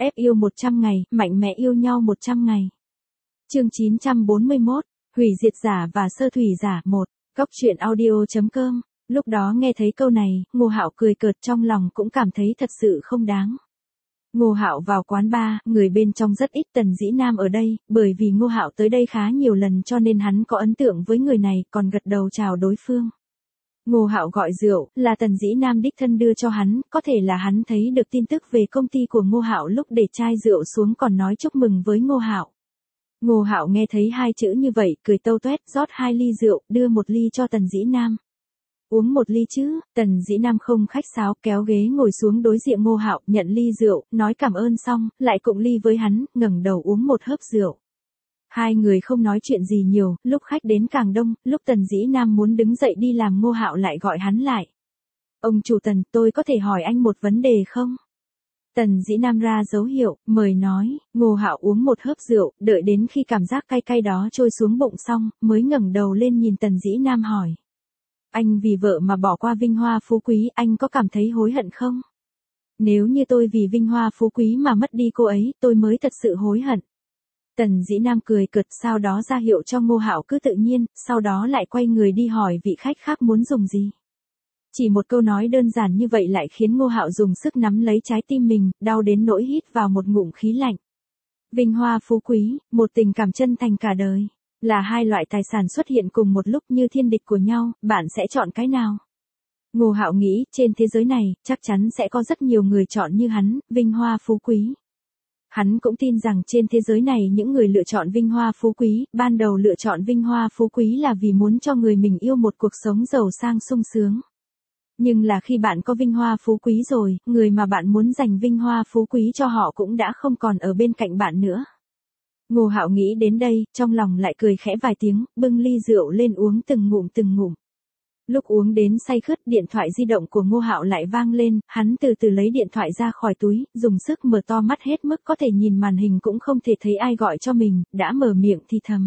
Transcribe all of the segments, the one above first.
Ép yêu 100 ngày, mạnh mẽ yêu nhau 100 ngày. Chương 941, hủy diệt giả và sơ thủy giả 1, góc truyện audio.com. Lúc đó nghe thấy câu này, Ngô Hạo cười cợt, trong lòng cũng cảm thấy thật sự không đáng. Ngô Hạo vào quán bar, người bên trong rất ít. Tần Dĩ Nam ở đây, bởi vì Ngô Hạo tới đây khá nhiều lần cho nên hắn có ấn tượng với người này, còn gật đầu chào đối phương. Ngô Hạo gọi rượu, là Tần Dĩ Nam đích thân đưa cho hắn, có thể là hắn thấy được tin tức về công ty của Ngô Hạo lúc để chai rượu xuống còn nói chúc mừng với Ngô Hạo. Ngô Hạo nghe thấy hai chữ như vậy, cười tâu tuét, rót 2 ly rượu, đưa 1 ly cho Tần Dĩ Nam. Uống 1 ly chứ? Tần Dĩ Nam không khách sáo, kéo ghế ngồi xuống đối diện Ngô Hạo, nhận ly rượu, nói cảm ơn xong, lại cụng ly với hắn, ngẩng đầu uống một hớp rượu. Hai người không nói chuyện gì nhiều, lúc khách đến càng đông, lúc Tần Dĩ Nam muốn đứng dậy đi làm, Ngô Hạo lại gọi hắn lại. Ông chủ Tần, tôi có thể hỏi anh một vấn đề không? Tần Dĩ Nam ra dấu hiệu, mời nói. Ngô Hạo uống một hớp rượu, đợi đến khi cảm giác cay cay đó trôi xuống bụng xong, mới ngẩng đầu lên nhìn Tần Dĩ Nam hỏi. Anh vì vợ mà bỏ qua vinh hoa phú quý, anh có cảm thấy hối hận không? Nếu như tôi vì vinh hoa phú quý mà mất đi cô ấy, tôi mới thật sự hối hận. Tần Dĩ Nam cười cợt, sau đó ra hiệu cho Ngô Hạo cứ tự nhiên, sau đó lại quay người đi hỏi vị khách khác muốn dùng gì. Chỉ một câu nói đơn giản như vậy lại khiến Ngô Hạo dùng sức nắm lấy trái tim mình, đau đến nỗi hít vào một ngụm khí lạnh. Vinh hoa phú quý, một tình cảm chân thành cả đời, là hai loại tài sản xuất hiện cùng một lúc như thiên địch của nhau, bạn sẽ chọn cái nào? Ngô Hạo nghĩ, trên thế giới này, chắc chắn sẽ có rất nhiều người chọn như hắn, vinh hoa phú quý. Hắn cũng tin rằng trên thế giới này những người lựa chọn vinh hoa phú quý, ban đầu lựa chọn vinh hoa phú quý là vì muốn cho người mình yêu một cuộc sống giàu sang sung sướng. Nhưng là khi bạn có vinh hoa phú quý rồi, người mà bạn muốn dành vinh hoa phú quý cho họ cũng đã không còn ở bên cạnh bạn nữa. Ngô Hạo nghĩ đến đây, trong lòng lại cười khẽ vài tiếng, bưng ly rượu lên uống từng ngụm từng ngụm. Lúc uống đến say khướt, điện thoại di động của Ngô Hạo lại vang lên, hắn từ từ lấy điện thoại ra khỏi túi, dùng sức mở to mắt hết mức có thể nhìn màn hình cũng không thể thấy ai gọi cho mình, đã mở miệng thì thầm.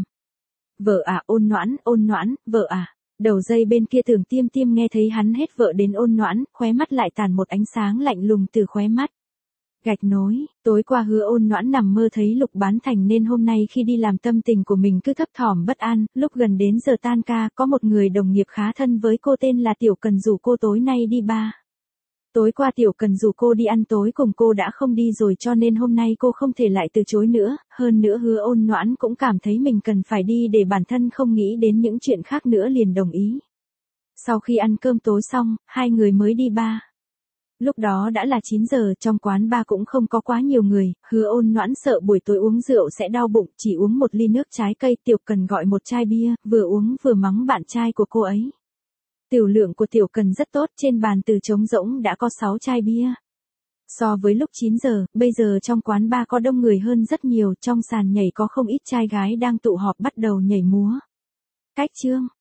Vợ à, ôn noãn, vợ à. Đầu dây bên kia Tưởng Tiêm Tiêm nghe thấy hắn hết vợ đến ôn noãn, khóe mắt lại tàn một ánh sáng lạnh lùng từ khóe mắt. Gạch nối, tối qua Hứa Ôn Noãn nằm mơ thấy Lục Bán Thành nên hôm nay khi đi làm tâm tình của mình cứ thấp thỏm bất an, lúc gần đến giờ tan ca, có một người đồng nghiệp khá thân với cô tên là Tiểu Cần rủ cô tối nay đi bar. Tối qua Tiểu Cần rủ cô đi ăn tối cùng cô đã không đi rồi cho nên hôm nay cô không thể lại từ chối nữa, hơn nữa Hứa Ôn Noãn cũng cảm thấy mình cần phải đi để bản thân không nghĩ đến những chuyện khác nữa liền đồng ý. Sau khi ăn cơm tối xong, hai người mới đi bar. Lúc đó đã là 9 giờ, trong quán bar cũng không có quá nhiều người, Hứa Ôn Noãn sợ buổi tối uống rượu sẽ đau bụng, chỉ uống 1 ly nước trái cây. Tiểu Cần gọi 1 chai bia, vừa uống vừa mắng bạn trai của cô ấy. Tiểu lượng của Tiểu Cần rất tốt, trên bàn từ trống rỗng đã có 6 chai bia. So với lúc 9 giờ, bây giờ trong quán bar có đông người hơn rất nhiều, trong sàn nhảy có không ít trai gái đang tụ họp bắt đầu nhảy múa. Cách chương,